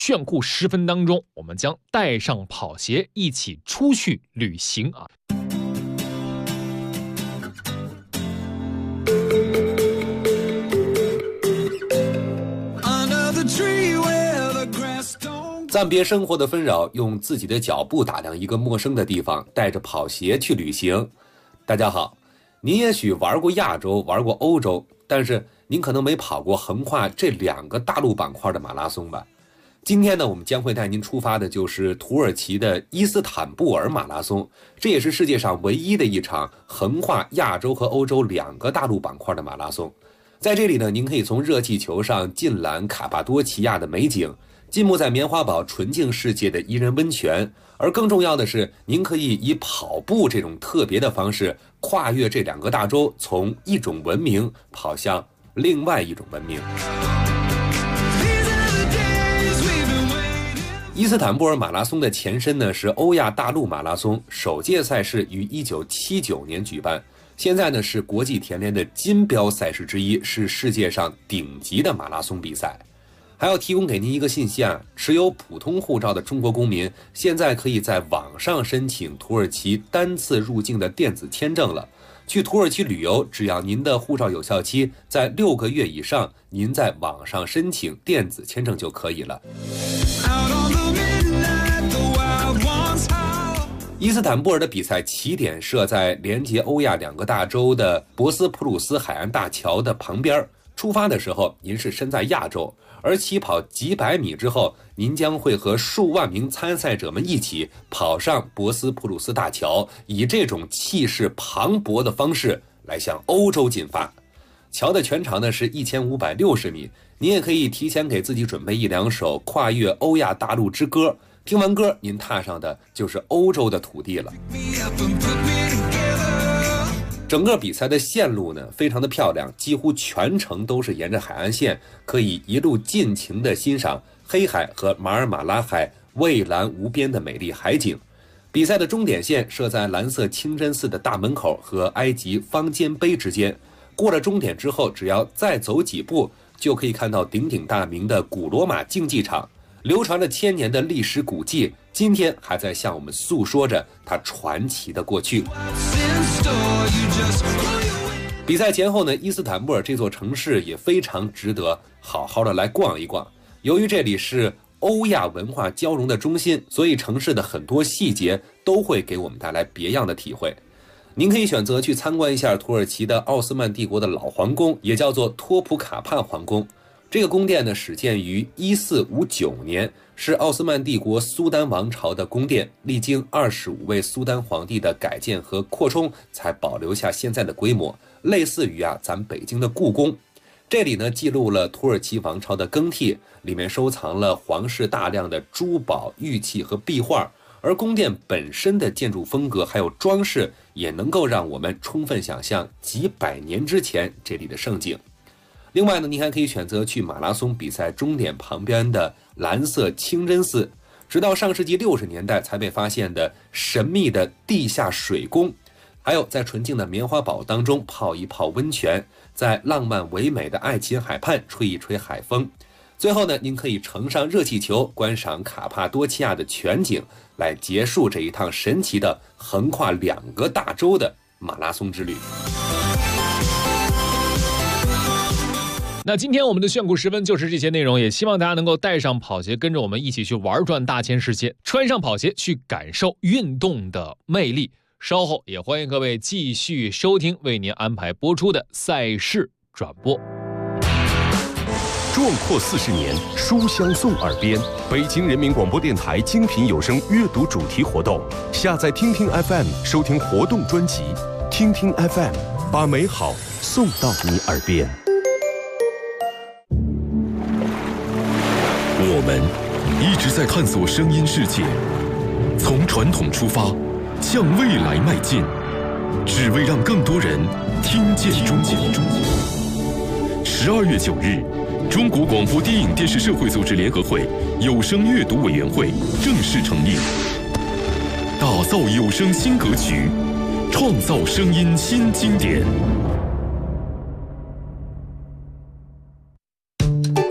炫酷10分当中，我们将带上跑鞋一起出去旅行啊。 暂别生活的纷扰，用自己的脚步打量一个陌生的地方，带着跑鞋去旅行。大家好，您也许玩过亚洲，玩过欧洲，但是您可能没跑过横跨这2个大陆板块的马拉松吧。今天呢，我们将会带您出发的就是土耳其的伊斯坦布尔马拉松，这也是世界上唯一的一场横跨亚洲和欧洲2个大陆板块的马拉松。在这里呢，您可以从热气球上尽览卡帕多奇亚的美景，浸没在棉花堡纯净世界的宜人温泉，而更重要的是，您可以以跑步这种特别的方式跨越这2个大洲，从一种文明跑向另外一种文明。伊斯坦布尔马拉松的前身呢是欧亚大陆马拉松，首届赛事于1979年举办，现在呢是国际田联的金标赛事之一，是世界上顶级的马拉松比赛。还要提供给您一个信息啊，持有普通护照的中国公民现在可以在网上申请土耳其单次入境的电子签证了。去土耳其旅游，只要您的护照有效期在6个月以上，您在网上申请电子签证就可以了。伊斯坦布尔的比赛起点设在连接欧亚2个大洲的博斯普鲁斯海岸大桥的旁边，出发的时候您是身在亚洲，而起跑几百米之后，您将会和数万名参赛者们一起跑上博斯普鲁斯大桥，以这种气势磅礴的方式来向欧洲进发。桥的全长呢是1560米，您也可以提前给自己准备1-2首跨越欧亚大陆之歌，听完歌您踏上的就是欧洲的土地了。整个比赛的线路呢非常的漂亮，几乎全程都是沿着海岸线，可以一路尽情的欣赏黑海和马尔马拉海蔚蓝无边的美丽海景。比赛的终点线设在蓝色清真寺的大门口和埃及方尖碑之间，过了终点之后，只要再走几步就可以看到鼎鼎大名的古罗马竞技场，流传了1000年的历史古迹，今天还在向我们诉说着它传奇的过去。比赛前后呢，伊斯坦布尔这座城市也非常值得好好的来逛一逛。由于这里是欧亚文化交融的中心，所以城市的很多细节都会给我们带来别样的体会。您可以选择去参观一下土耳其的奥斯曼帝国的老皇宫，也叫做托普卡帕皇宫。这个宫殿呢，始建于1459年，是奥斯曼帝国苏丹王朝的宫殿，历经25位苏丹皇帝的改建和扩充，才保留下现在的规模，类似于咱北京的故宫。这里呢，记录了土耳其王朝的更替，里面收藏了皇室大量的珠宝、玉器和壁画，而宫殿本身的建筑风格还有装饰，也能够让我们充分想象几百年之前这里的盛景。另外呢，您还可以选择去马拉松比赛终点旁边的蓝色清真寺，直到上世纪60年代才被发现的神秘的地下水宫，还有在纯净的棉花堡当中泡一泡温泉，在浪漫唯美的爱琴海畔吹一吹海风。最后呢，您可以乘上热气球观赏卡帕多奇亚的全景，来结束这一趟神奇的横跨2个大洲的马拉松之旅。 那今天我们的炫酷10分就是这些内容，也希望大家能够带上跑鞋，跟着我们一起去玩转大千世界，穿上跑鞋去感受运动的魅力。稍后也欢迎各位继续收听为您安排播出的赛事转播。 壮阔40年，书香送耳边。北京人民广播电台精品有声阅读主题活动，下载听听 FM 收听活动专辑，听听 FM 把美好送到你耳边。我们一直在探索声音世界，从传统出发，向未来迈进，只为让更多人听见中国。12月9日，中国广播电影电视社会组织联合会有声阅读委员会正式成立，打造有声新格局，创造声音新经典。 我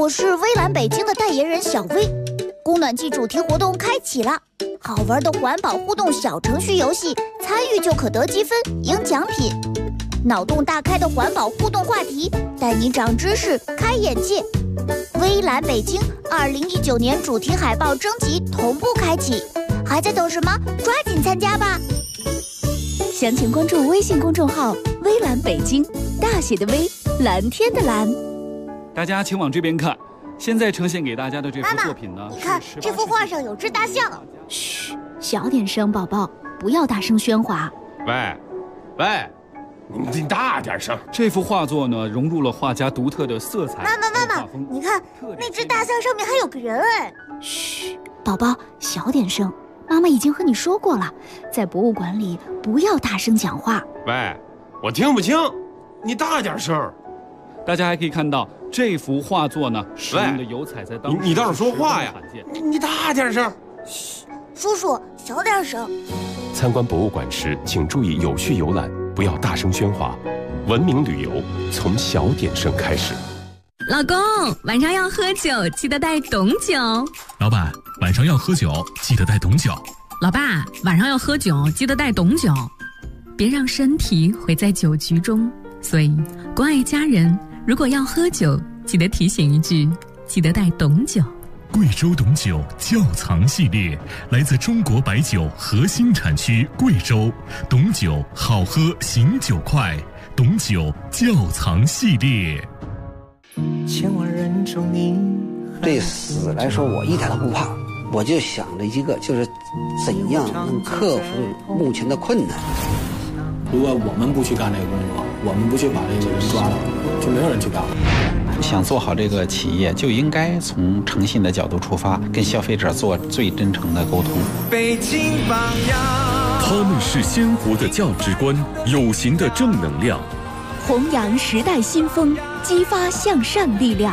我是微蓝北京的代言人小薇。供暖季主题活动开启了，好玩的环保互动小程序游戏，参与就可得积分、赢奖品。脑洞大开的环保互动话题，带你长知识、开眼界。微蓝北京2019年主题海报征集同步开启，还在等什么？抓紧参加吧！详情关注微信公众号“微蓝北京”，大写的微，蓝天的蓝。 大家请往这边看，现在呈现给大家的这幅作品呢， 你看这幅画上有只大象。 嘘，小点声，宝宝，不要大声喧哗。 喂，你大点声。 这幅画作呢，融入了画家独特的色彩。 妈妈，你看那只大象上面还有个人哎。 嘘，宝宝，小点声。妈妈已经和你说过了，在博物馆里不要大声讲话。 喂，我听不清，你大点声。 大家还可以看到这幅画作呢，使用的油彩在当时你倒是说话呀！你大点声。 嘘，叔叔小点声。 参观博物馆时，请注意有序游览，不要大声喧哗。文明旅游从小点声开始。 老公，晚上要喝酒，记得带懂酒。 老板，晚上要喝酒，记得带懂酒。 老爸，晚上要喝酒，记得带懂酒。别让身体毁在酒局中。所以，关爱家人，如果要喝酒，记得提醒一句，记得带懂酒。 贵州董酒窖藏系列来自中国白酒核心产区贵州，董酒好喝醒酒快，董酒窖藏系列。 千万人中你对死来说，我一点都不怕，我就想着一个，就是怎样能克服目前的困难。 如果我们不去干这个工作，我们不去把这个人抓到，就没有人去干了。 想做好这个企业，就应该从诚信的角度出发，跟消费者做最真诚的沟通。 北京榜样，他们是鲜活的价值观，有形的正能量， 弘扬时代新风，激发向善力量。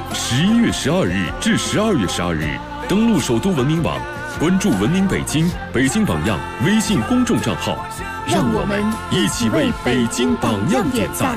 11月12日至12月12日，登录首都文明网，关注文明北京、北京榜样微信公众账号，让我们一起为北京榜样点赞。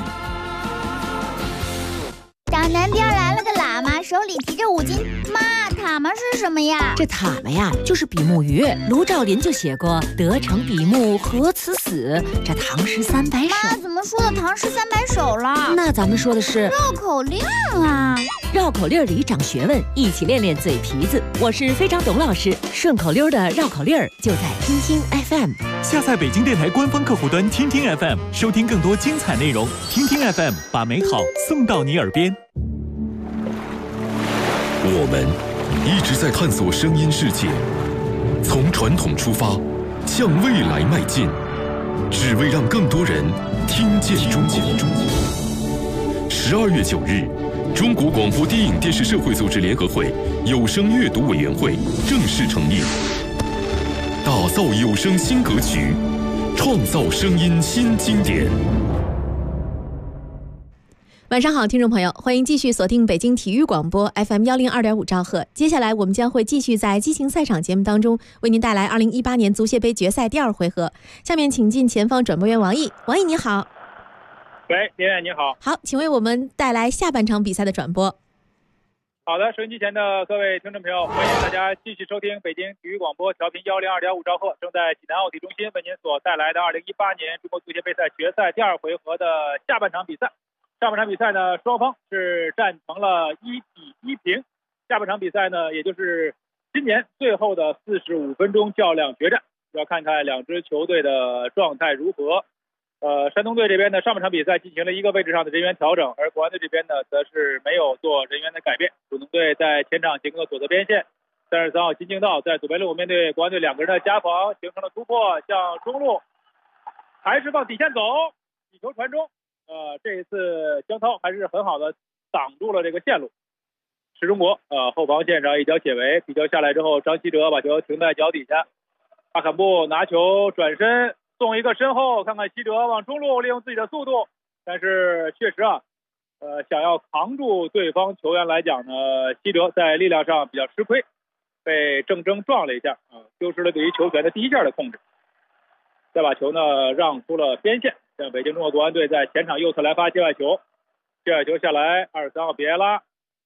长南边来了个喇嘛，手里提着5斤。妈，塔嘛是什么呀？ 这塔嘛呀，就是比目鱼。卢照邻就写过“得成比目何辞死”，这唐诗300首。 妈，怎么说的唐诗300首了？ 那咱们说的是绕口令啊！ 绕口令里长学问，一起练练嘴皮子。我是非常懂老师，顺口溜的绕口令就在听听 FM。 下载北京电台官方客户端听听 FM， 收听更多精彩内容。听听 FM， 把美好送到你耳边。 我们一直在探索声音世界，从传统出发，向未来迈进，只为让更多人听见中国。12月9日，中国广播电影电视社会组织联合会有声阅读委员会正式成立，打造有声新格局，创造声音新经典。 晚上好，听众朋友，欢迎继续锁定北京体育广播 FM 102.5兆赫。接下来我们将会继续在激情赛场节目当中为您带来2018年足协杯决赛第2回合。下面请进前方转播员王毅。王毅你好。 喂，连远你好。 好，请为我们带来下半场比赛的转播。 好的，收音机前的各位听众朋友，欢迎大家继续收听北京体育广播调频102.5兆赫，正在济南奥体中心为您所带来的2018年中国足协杯赛决赛第2回合的下半场比赛。上半场比赛呢，双方是战成了1比1平。下半场比赛呢，也就是今年最后的45分钟较量决战，要看看两支球队的状态如何。山东队这边呢，上半场比赛进行了一个位置上的人员调整，而国安队这边呢，则是没有做人员的改变。主能队在前场形成了左侧边线，33号金敬道在左边路面对国安队2个人的夹防，形成了突破，向中路还是往底线走，底球传中。这一次江涛还是很好的挡住了这个线路。石中国后防线上一脚解围，皮球下来之后，张稀哲把球停在脚底下，阿坎布拿球转身送一个身后，看看稀哲往中路利用自己的速度，但是确实想要扛住对方球员来讲呢，稀哲在力量上比较吃亏，被郑铮撞了一下丢失了对于球权的第一下的控制，再把球呢让出了边线，让北京中国国安队在前场右侧来发界外球，界外球下来，23号比埃拉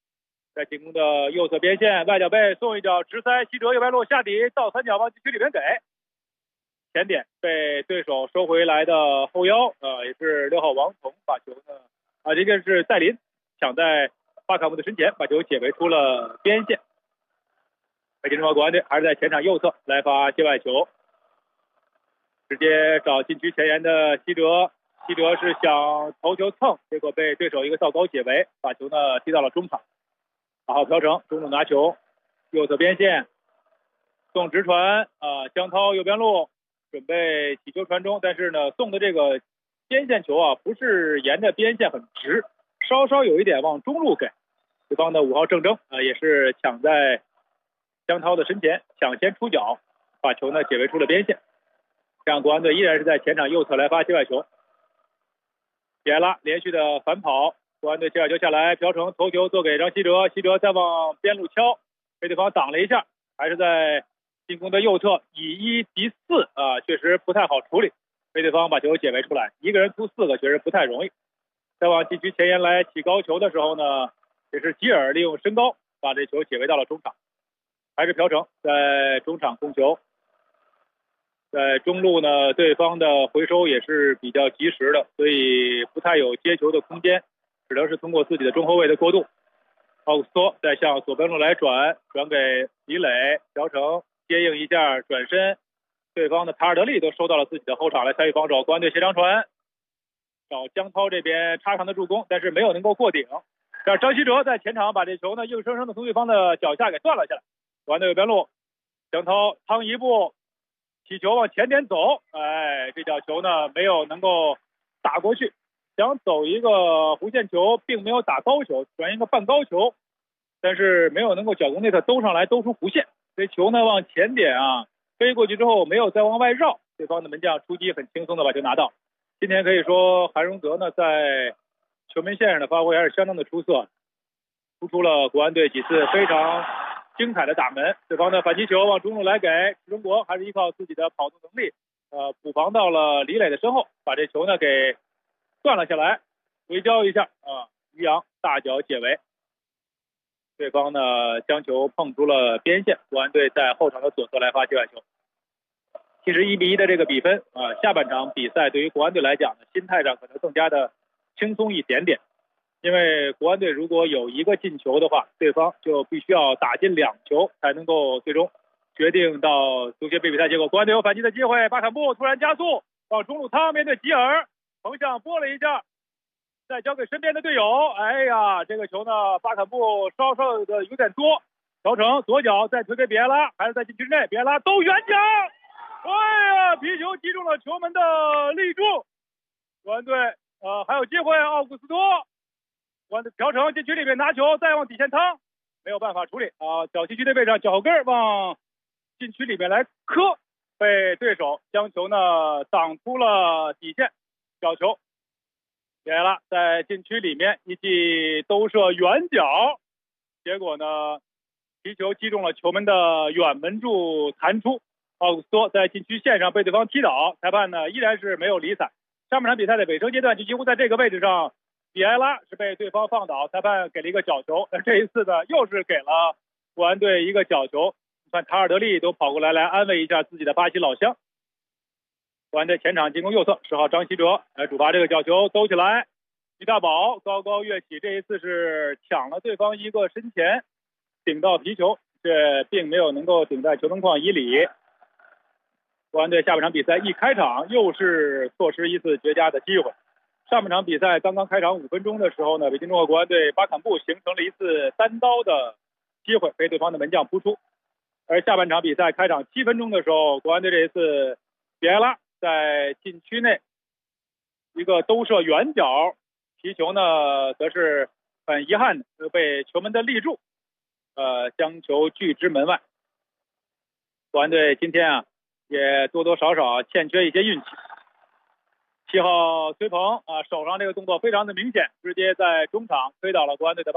在进攻的右侧边线，外脚背送一脚直塞，西哲右边路下底倒三角往禁区里面给前点，被对手收回来的后腰也是6号王彤把球呢这个是戴林抢在巴卡姆的身前，把球解围出了边线。北京中国国安队还是在前场右侧来发界外球，直接找禁区前沿的西哲是想头球蹭，结果被对手一个倒钩解围，把球呢踢到了中场。8号朴成中路拿球，右侧边线送直传江涛右边路准备起球传中，但是呢送的这个边线球不是沿着边线很直，稍稍有一点往中路给。对方的5号郑铮也是抢在江涛的身前，抢先出脚，把球呢解围出了边线。这样国安队依然是在前场右侧来发界外球。比埃拉连续的反跑，国安队界外球下来，朴成头球做给张稀哲，稀哲再往边路敲，被对方挡了一下，还是在进攻的右侧以1敌4确实不太好处理，被对方把球解围出来，一个人突4个确实不太容易。再往禁区前沿来起高球的时候呢，也是吉尔利用身高把这球解围到了中场，还是朴成在中场控球。在中路呢，对方的回收也是比较及时的，所以不太有接球的空间，只能是通过自己的中后卫的过渡。奥古斯托再向左边路来转给李磊，朴成接应一下转身，对方的塔尔德利都收到了自己的后场来参与防守。国安队斜长传找江涛这边插上的助攻，但是没有能够过顶。这张稀哲在前场把这球呢硬生生的从对方的脚下给断了下来。国安队右边路，江涛趟一步起球往前点走，这脚球呢没有能够打过去，想走一个弧线球，并没有打高球，转一个半高球，但是没有能够脚弓内侧兜上来，兜出弧线。这球呢往前点飞过去之后没有再往外绕，对方的门将出击很轻松的把球拿到。今天可以说韩荣德呢在球门线上的发挥还是相当的出色，突出了国安队几次非常精彩的打门。对方的反击球往中路来给中国，还是依靠自己的跑动能力补防到了李磊的身后，把这球呢给断了下来，回交一下于洋大脚解围，对方呢将球碰出了边线，国安队在后场的左侧来发界外球。其实1比1的这个比分下半场比赛对于国安队来讲呢，心态上可能更加的轻松一点点，因为国安队如果有一个进球的话，对方就必须要打进2球才能够最终决定到足协杯比赛结果。国安队有反击的机会，巴坎布突然加速往中路趟，面对吉尔横向拨了一下，再交给身边的队友，这个球呢巴坎布稍稍的有点多，调成左脚再推给比埃拉，还是在禁区内，比埃拉都远角，皮球击中了球门的立柱，国安队还有机会，奥古斯托国安队朴成禁区里面拿球再往底线趟，没有办法处理小禁区的位置脚后跟往禁区里面来磕，被对手将球呢挡出了底线，角球比埃拉在禁区里面一记兜射远角，结果呢皮球击中了球门的远门柱弹出，奥古斯托在禁区线上被对方踢倒，裁判呢依然是没有理睬。上半场比赛的尾声阶段就几乎在这个位置上，比埃拉是被对方放倒，裁判给了一个角球，这一次呢又是给了国安队一个角球，看塔尔德利都跑过来安慰一下自己的巴西老乡。国安队前场进攻右侧10号张稀哲来主罚这个角球，兜起来，于大宝高高跃起，这一次是抢了对方一个身前，顶到皮球，这并没有能够顶在球门框以里。国安队下半场比赛一开场又是错失一次绝佳的机会。上半场比赛刚刚开场5分钟的时候呢，北京中国国安队巴坎布形成了一次单刀的机会，被对方的门将扑出。而下半场比赛开场7分钟的时候，国安队这一次比埃拉在禁区内一个兜射远角，皮球呢则是很遗憾的被球门的立柱将球拒之门外。国安队今天也多多少少欠缺一些运气。7号崔鹏手上这个动作非常的明显，直接在中场推倒了国安队的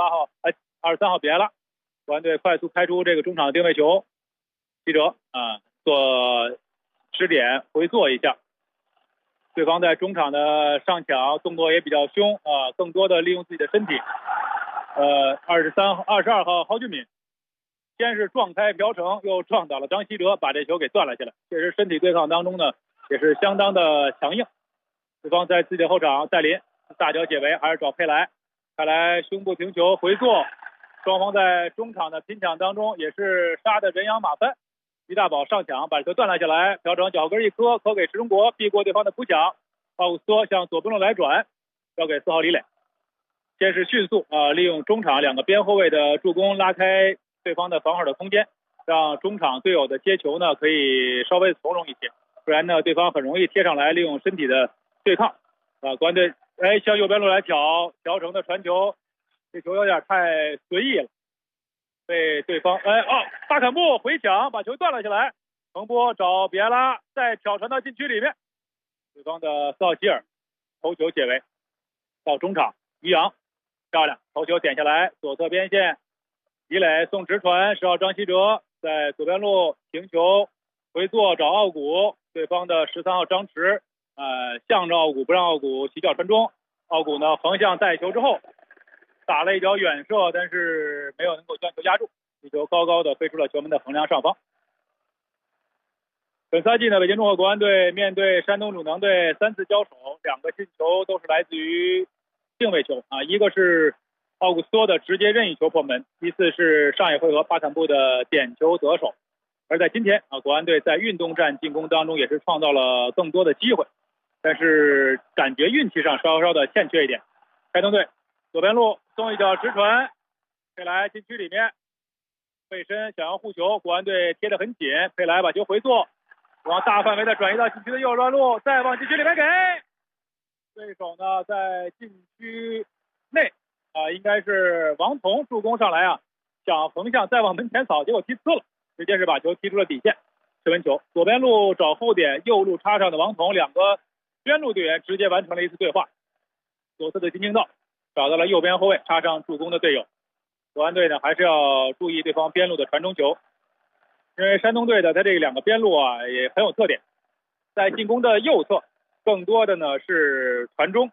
23号比埃拉。国安队快速开出这个中场的定位球，记者做支点回做一下，对方在中场的上抢动作也比较凶更多的利用自己的身体， 22号郝俊敏，先是撞开朴成，又撞倒了张稀哲，把这球给断了下来。确实身体对抗当中呢，也是相当的强硬。对方在自己的后场，戴林大脚解围，还是找佩莱，佩莱胸部停球回做，双方在中场的拼抢当中也是杀得人仰马翻。于大宝上抢把球断了下来，朴成脚跟一磕，给石中国，避过对方的扑抢，奥古斯托向左边路来转，交给4号李磊。先是迅速利用中场2个边后卫的助攻拉开对方的防守的空间，让中场队友的接球呢可以稍微从容一些，不然呢对方很容易贴上来利用身体的对抗。国安队向右边路来挑成的传球，这球有点太随意了，被对方巴坎布回抢把球断了下来，彭波找比埃拉再挑传到禁区里面，对方的斯奥希尔头球解围，到中场于洋漂亮头球点下来，左侧边线李磊送直传，10号张稀哲在左边路停球回做找奥古，对方的13号张弛向着奥古不让奥古起脚传中，奥古呢横向带球之后打了一脚远射，但是没有能够将球压住，这球高高的飞出了球门的横梁上方。本赛季呢，北京中赫国安队面对山东鲁能队3次交手，2个进球都是来自于定位球一个是奥古斯托的直接任意球破门，一次是上一回合巴坎布的点球得手。而在今天国安队在运动战进攻当中也是创造了更多的机会，但是感觉运气上稍稍的欠缺一点。山东队左边路送一脚直传，佩莱禁区里面背身想要护球，国安队贴得很紧，佩莱把球回做，往大范围的转移到禁区的右端路，再往禁区里面给对手呢，在禁区内应该是王彤助攻上来想横向再往门前扫，结果踢呲了，直接是把球踢出了底线，射门球。左边路找后点，右路插上的王彤，2个边路队员直接完成了一次对话。左侧的金京道找到了右边后卫插上助攻的队友。国安队呢还是要注意对方边路的传中球，因为山东队的他这2个边路也很有特点，在进攻的右侧更多的呢是传中，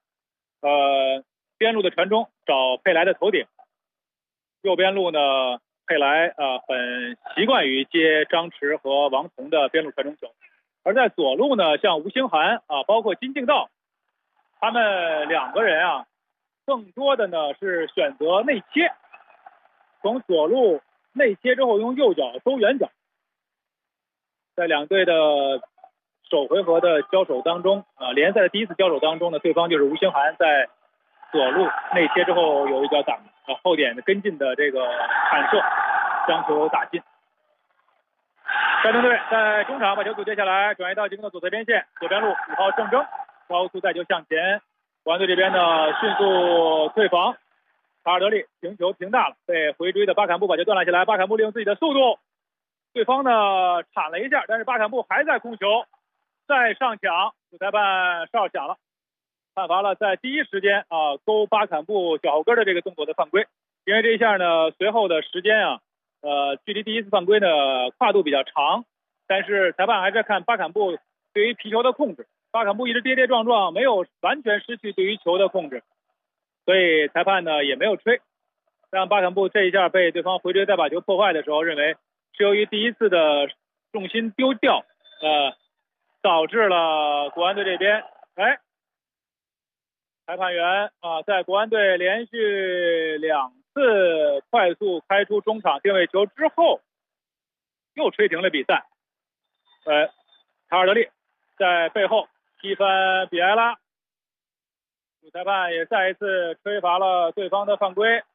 边路的传中找佩莱的头顶，右边路呢佩莱很习惯于接张弛和王彤的边路传中球，而在左路呢像吴兴涵包括金敬道，他们2个人更多的呢是选择内切，从左路内切之后用右脚收远角。在2队的首回合的交手当中联赛的第1次交手当中呢，对方就是吴兴涵在左路内切之后有一脚挡后点的跟进的这个铲射，将球打进。山东队在中场把球组接下来，转移到进攻的左侧边线，左边路5号郑铮高速带球向前，国安队这边呢迅速退防，卡尔德利停球停大了，被回追的巴坎布把球断了下来，巴坎布利用自己的速度，对方呢铲了一下，但是巴坎布还在控球，再上抢，主裁判哨响了，判罚了在第一时间勾巴坎布脚后跟的这个动作的犯规。因为这一下呢随后的时间距离第1次犯规呢跨度比较长，但是裁判还是在看巴坎布对于皮球的控制，巴坎布一直跌跌撞撞，没有完全失去对于球的控制，所以裁判呢也没有吹。让巴坎布这一下被对方回追再把球破坏的时候，认为是由于第1次的重心丢掉导致了国安队这边裁判员在国安队连续2次快速开出中场定位球之后又吹停了比赛。卡尔德利在背后踢翻比埃拉，主裁判也再一次吹罚了对方的犯规，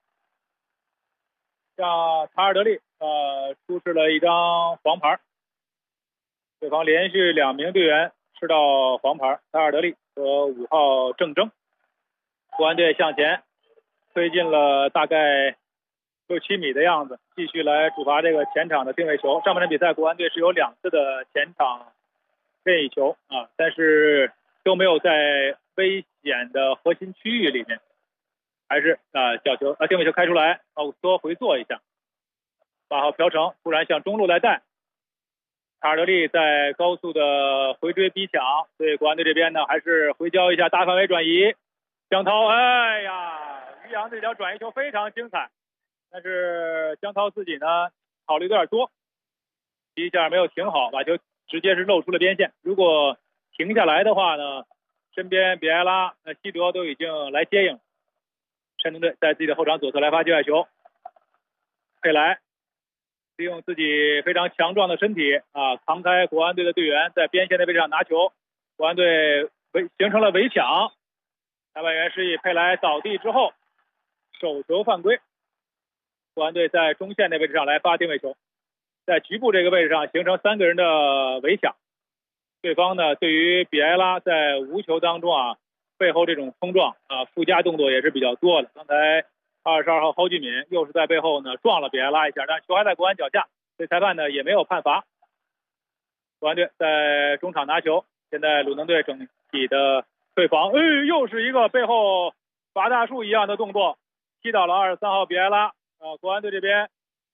让卡尔德利出示了一张黄牌，对方连续2名队员吃到黄牌，卡尔德利和5号郑铮。国安队向前推进了大概6-7米的样子，继续来主罚这个前场的定位球。上半场比赛国安队是有2次的前场任意球但是都没有在危险的核心区域里面，还是角球定位球开出来，奥古斯托回做一下，8号朴成突然向中路来带，卡尔德利在高速的回追逼抢，所以国安队这边呢还是回交一下大范围转移，江涛于洋这条转移球非常精彩，但是江涛自己呢考虑有点多，第一下没有停好，把球直接是露出了边线。如果停下来的话呢，身边比埃拉、西哲都已经来接应。山东队在自己的后场左侧来发界外球，佩莱利用自己非常强壮的身体扛开国安队的队员，在边线的位置上拿球，国安队形成了围抢。裁判员示意佩莱倒地之后手球犯规，国安队在中线的位置上来发定位球，在局部这个位置上形成3个人的围抢。对方呢对于比埃拉在无球当中背后这种冲撞附加动作也是比较多的。刚才22号侯俊敏又是在背后呢撞了比埃拉一下，但球还在国安脚下，所以裁判呢也没有判罚。国安队在中场拿球，现在鲁能队整体的退防，又是一个背后拔大树一样的动作，踢倒了23号比埃拉。国安队这边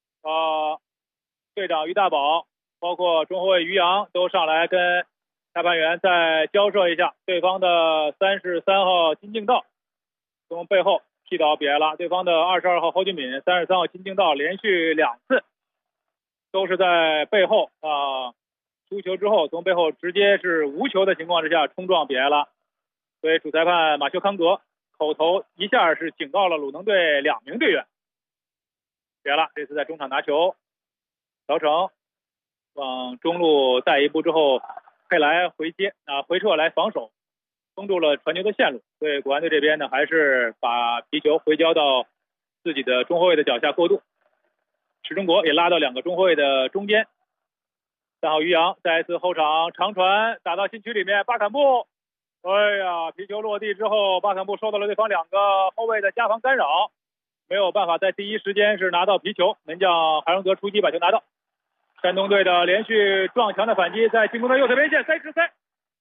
队长于大宝包括中后卫于洋都上来跟裁判员再交涉一下。对方的33号金敬道从背后踢倒比埃拉，对方的22号侯俊敏、33号金敬道连续2次都是在背后输球之后从背后直接是无球的情况之下冲撞比埃拉，所以主裁判马修康格口头一下是警告了鲁能队2名队员。比埃拉这次在中场拿球，姚成往中路带一步之后，佩莱回接回撤来防守，封住了传球的线路。所以国安队这边呢还是把皮球回交到自己的中后卫的脚下过渡。池中国也拉到2个中后卫的中间。3号于洋再一次后场长传打到禁区里面，巴坎布皮球落地之后，巴坎布受到了对方2个后卫的加防干扰，没有办法在第一时间是拿到皮球，门将韩荣德出击把球拿到。山东队的连续撞墙的反击，在进攻的右侧边线塞直塞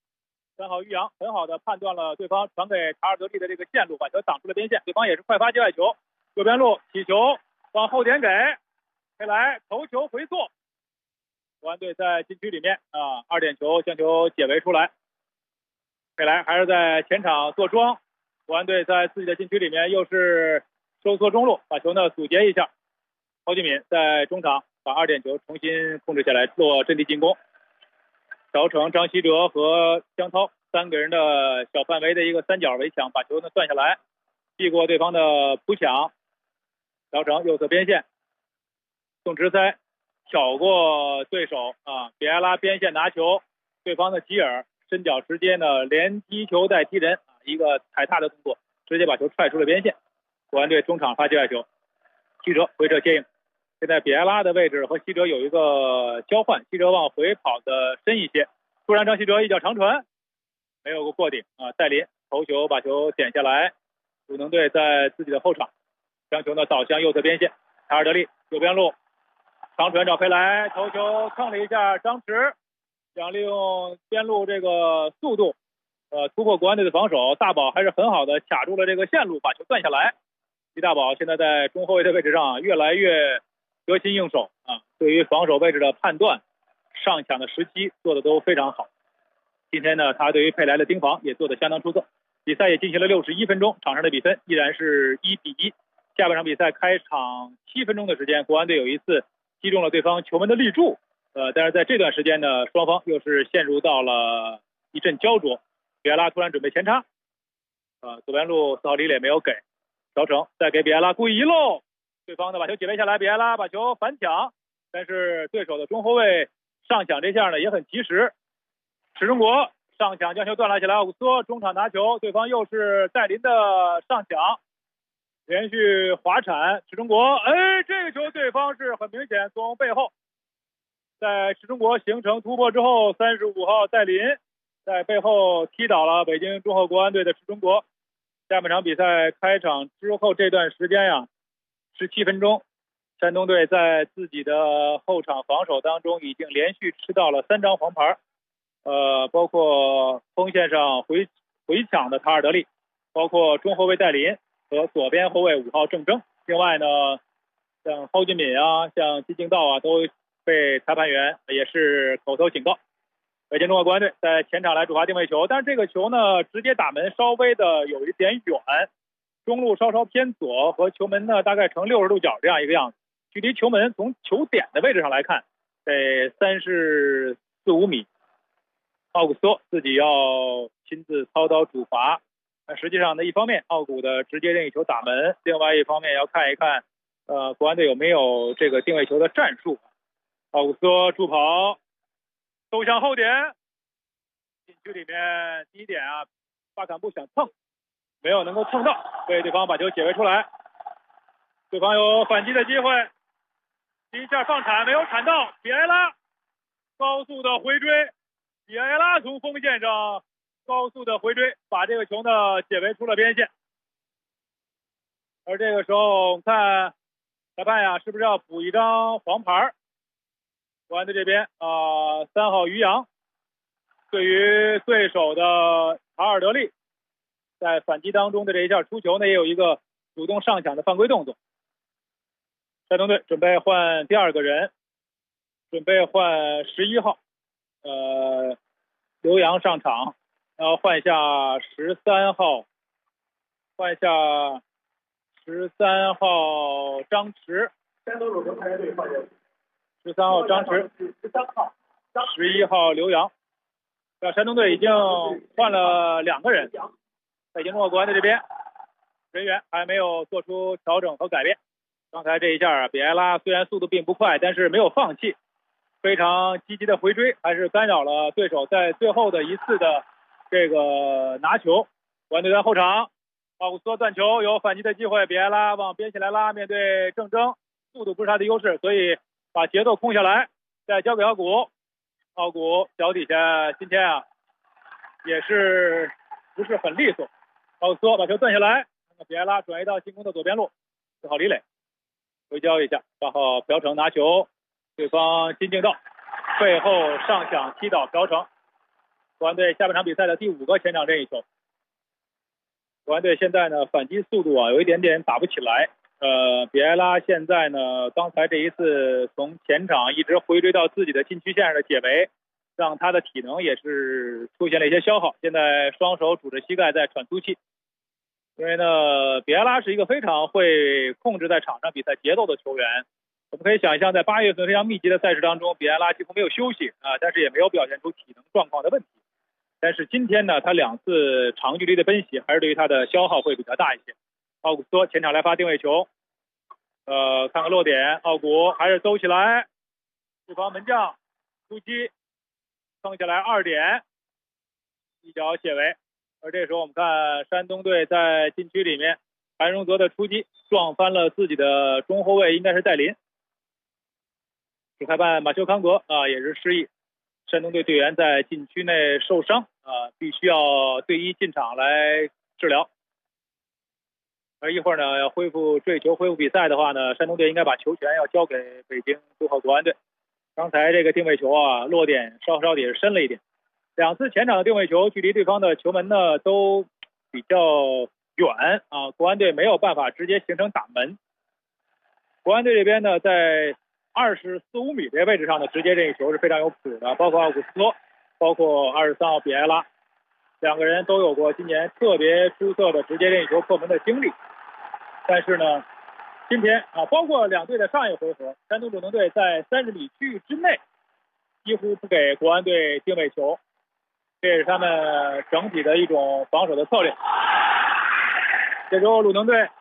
，3号于洋很好的判断了对方传给塔尔德利的这个线路，把球挡出了边线。对方也是快发界外球，右边路起球往后点给佩莱，头球回溯。国安队在禁区里面2点球将球解围出来，佩莱还是在前场做庄，国安队在自己的禁区里面又是收缩中路，把球呢阻截一下。侯俊敏在中场把2点球重新控制下来，做阵地进攻。姚成、张稀哲和江涛3个人的小范围的一个3角围抢，把球呢断下来，避过对方的扑抢。姚成右侧边线送直塞，挑过对手比埃拉边线拿球，对方的吉尔伸脚直接呢连踢球带踢人一个踩踏的动作，直接把球踹出了边线。国安队中场发界外球，西哲回撤接应。现在比埃拉的位置和西哲有一个交换，西哲往回跑的深一些，突然张稀哲一脚长传没有个过顶戴林头球把球点下来。鲁能队在自己的后场将球呢导向右侧边线，塔尔德利右边路长传找佩莱，头球蹭了一下张弛，想利用边路这个速度突破国安队的防守，大宝还是很好的卡住了这个线路，把球断下来。李大宝现在在中后卫的位置上越来越得心应手对于防守位置的判断、上抢的时机做的都非常好。今天呢，他对于佩莱的盯防也做得相当出色。比赛也进行了61分钟，场上的比分依然是1-1。下半场比赛开场7分钟的时间，国安队有一次击中了对方球门的立柱，但是在这段时间呢，双方又是陷入到了一阵焦灼。比埃拉突然准备前插，左边路4号李磊没有给，姚成再给比埃拉故意一漏，对方呢把球解围下来，比埃拉把球反抢，但是对手的中后卫上抢这下呢也很及时。池中国上抢将球断了下来，奥古斯托中场拿球，对方又是戴林的上抢，连续滑铲，池中国这个球对方是很明显从背后，在池中国形成突破之后，35号戴林在背后踢倒了北京中赫国安队的池中国。下半场比赛开场之后这段时间17分钟，山东队在自己的后场防守当中已经连续吃到了3张黄牌，包括锋线上回抢的塔尔德利，包括中后卫戴林和左边后卫5号郑铮。另外呢，像蒿俊闵像金敬道都被裁判员也是口头警告。北京中赫国安队在前场来主罚定位球，但是这个球呢直接打门稍微的有一点远， 中路稍稍偏左，和球门呢大概呈60度角这样一个样子。距离球门从球点的位置上来看，得34、35米。奥古斯托自己要亲自操刀主罚。那实际上呢，一方面奥古的直接任意球打门，另外一方面要看一看，国安队有没有这个定位球的战术。奥古斯托助跑，走向后点，禁区里面第一点啊，巴坎布想蹭，没有能够蹭到，被对方把球解围出来。对方有反击的机会，一下放铲没有铲到，比埃拉高速的回追，比埃拉从锋线上高速的回追，把这个球呢解围出了边线。而这个时候我们看裁判呀，是不是要补一张黄牌？国安队这边3号于洋对于对手的查尔德利在反击当中的这一下出球呢，也有一个主动上抢的犯规动作。山东队准备换第二个人，准备换11号，刘洋上场，然后换下13号，换下13号张弛。山东鲁能排队换人，13号张弛，13号11号刘洋。山东队已经换了2个人，北京中国国安队这边人员还没有做出调整和改变。刚才这一下比埃拉虽然速度并不快，但是没有放弃，非常积极的回追，还是干扰了对手在最后的一次的这个拿球。国安队在后场，奥古斯托断球有反击的机会，比埃拉往边线来拉，面对郑铮，速度不是他的优势，所以把节奏空下来，再交给奥古。奥古脚底下今天也是不是很利索，奥古斯托把球断下来，比埃拉转移到进攻的左边路，4号李磊回交一下，8号朴成拿球，对方金敬道背后上抢踢倒朴成。国安队下半场比赛的第5个前场任意球。国安队现在呢反击速度有一点点打不起来，比埃拉现在呢刚才这一次从前场一直回追到自己的禁区线上的解围，让他的体能也是出现了一些消耗，现在双手拄着膝盖在喘粗气。因为呢，比埃拉是一个非常会控制在场上比赛节奏的球员。我们可以想象，在8月份非常密集的赛事当中，比埃拉几乎没有休息但是也没有表现出体能状况的问题。但是今天呢，他2次长距离的奔袭，还是对于他的消耗会比较大一些。奥古斯托前场来发定位球，看看落点，奥古还是兜起来，对方门将出击，蹭下来2点，一脚解围。而这时候我们看山东队在禁区里面，韩荣泽的出击撞翻了自己的中后卫，应该是戴林。主裁判马修康格也是示意山东队队员在禁区内受伤必须要队医进场来治疗。而一会儿呢要恢复坠球恢复比赛的话呢，山东队应该把球权要交给北京综合国安队。刚才这个定位球落点稍稍也是深了一点。2次前场的定位球距离对方的球门呢都比较远国安队没有办法直接形成打门。国安队这边呢在24、25米的位置上的直接任意球是非常有谱的，包括奥古斯托，包括23号比埃拉，2个人都有过今年特别出色的直接任意球破门的经历。但是呢今天包括2队的上一回合，山东鲁能队在30米区域之内几乎不给国安队定位球，这也是他们整体的一种防守的策略。这时候鲁能队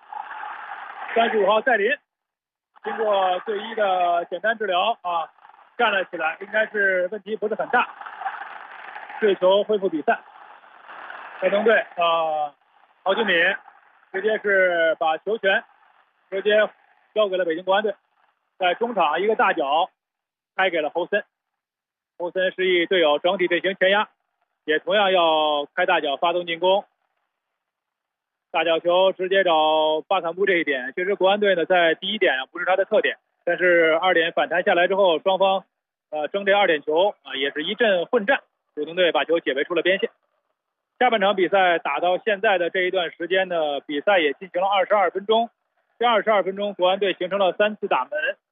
35号戴林经过队医的简单治疗站了起来，应该是问题不是很大，坠球恢复比赛。山东队郝俊敏直接是把球权直接交给了北京国安队，在中场一个大脚开给了侯森，侯森示意队友整体队形前压，也同样要开大脚发动进攻。大脚球直接找巴坎布，这一点其实国安队呢在第1点不是他的特点，但是2点反弹下来之后，双方争这2点球也是一阵混战，鲁能队把球解围出了边线。下半场比赛打到现在的这一段时间呢，比赛也进行了22分钟，这22分钟国安队形成了3次打门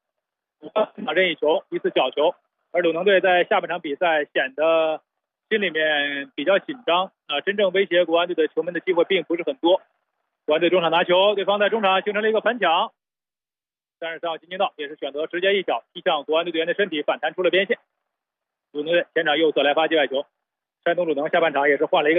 ，5次任意球，1次角球，而鲁能队在下半场比赛显得心里面比较紧张真正威胁国安队的球门的机会并不是很多， 国安队中场拿球，对方在中场形成了一个反抢。33号金京道也是选择直接一脚踢向国安队队员的身体，反弹出了边线。鲁能队前场右侧来发界外球。山东鲁能下半场也是换了一个